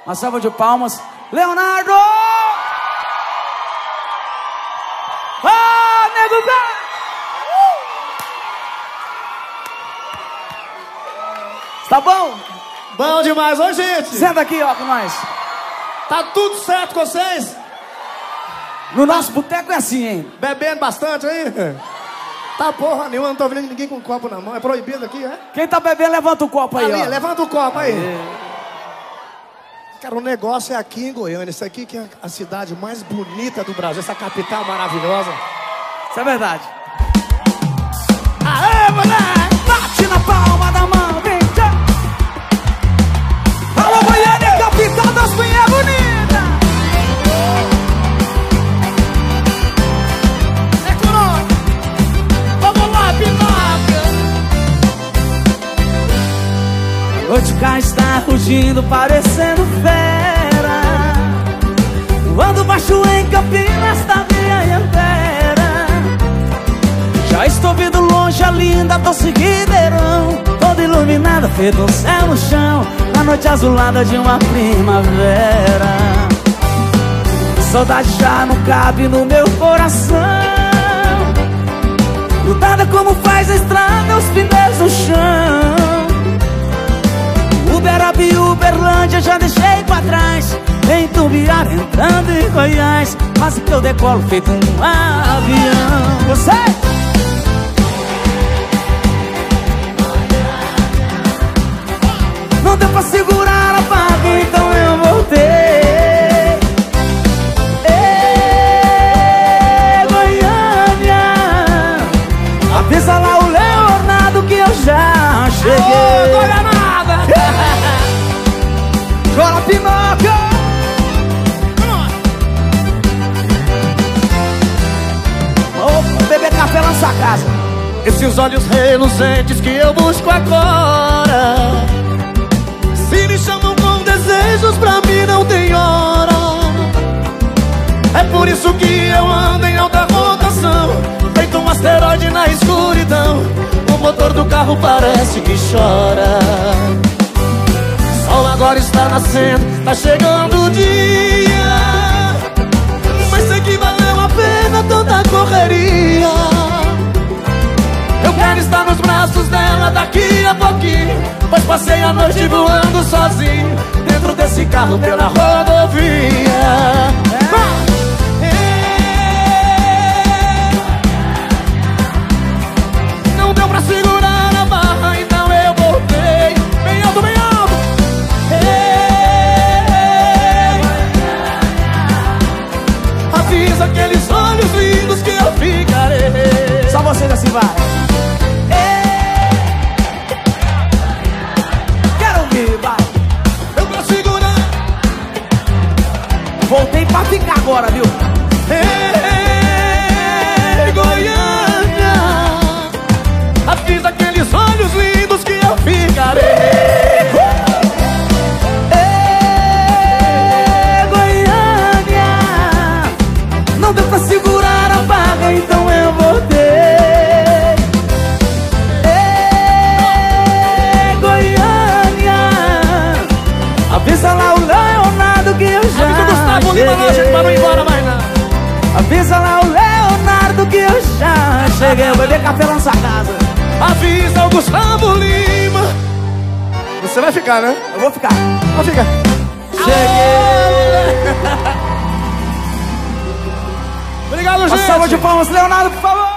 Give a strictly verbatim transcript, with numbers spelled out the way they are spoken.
Uma salva de palmas. Leonardo! Ah, nego velho! Tá bom? Bom demais, ô gente! Senta aqui, ó, com nós. Tá tudo certo com vocês? No nosso boteco é assim, hein? Bebendo bastante aí? Tá porra nenhuma, não tô vendo ninguém com um copo na mão. É proibido aqui, é? Quem tá bebendo, levanta o copo aí, Ali, ó. levanta o copo aí. Aê. Cara, o negócio é aqui em Goiânia. Isso aqui que é a cidade mais bonita do Brasil. Essa capital maravilhosa. Isso é verdade. Aê, moleque! Bate na palma da mão, vem cá. Alô, Goiânia, capital das mulheres bonitas. É com nós. Vamos lá, Pinóquio. Noite cá está rugindo, parecendo fera. Voando baixo em Campinas da minha antera. Já estou vendo longe a linda doce Ribeirão, toda iluminada, feito um céu no chão, na noite azulada de uma primavera. Saudade já não cabe no meu coração, grudada como faz a estrada, os pneus no chão. Uberaba e Uberlândia já deixei pra trás, em Tumbiara entrando em Goiás, quase que eu decolo feito um avião. Você! Não deu pra segurar a barra, então eu voltei. Ê, Goiânia, avisa lá o Leonardo que eu já cheguei. Ô, Goianada! Chora, Pinóquio! Vou beber café lá na sua casa. Esses olhos reluzentes que eu busco agora, se me chamam com desejos, pra mim não tem hora. É por isso que eu ando em alta rotação, feito um asteroide na escuridão. O motor do carro parece que chora. O sol agora está nascendo, tá chegando o dia, mas sei que valeu a pena tanta correria. Eu quero estar nos braços dela daqui a pouquinho, pois passei a noite voando sozinho, dentro desse carro pela rodovia. Não deu pra segurar a barra, então eu voltei. Bem alto, bem alto. Avisa aqueles olhos lindos que eu ficarei. Só vocês assim, vai. Eu pra segurar. Voltei pra ficar agora, viu? Ei, Goiânia, avisa aqueles olhos lindos que eu ficarei. Ei, Goiânia, não deu pra segurar a barra, então eu voltei. Ei, Goiânia, avisa lá o Leonardo que eu já Avisa o Gustavo Lima lá, gente, pra não ir embora mais não. Avisa lá o Leonardo que eu já cheguei. Eu beber café lá na sua casa. Avisa o Gustavo Lima. Você vai ficar, né? Eu vou ficar. Vou ficar. Cheguei. Obrigado, Uma gente. salva de palmas, Leonardo, por favor.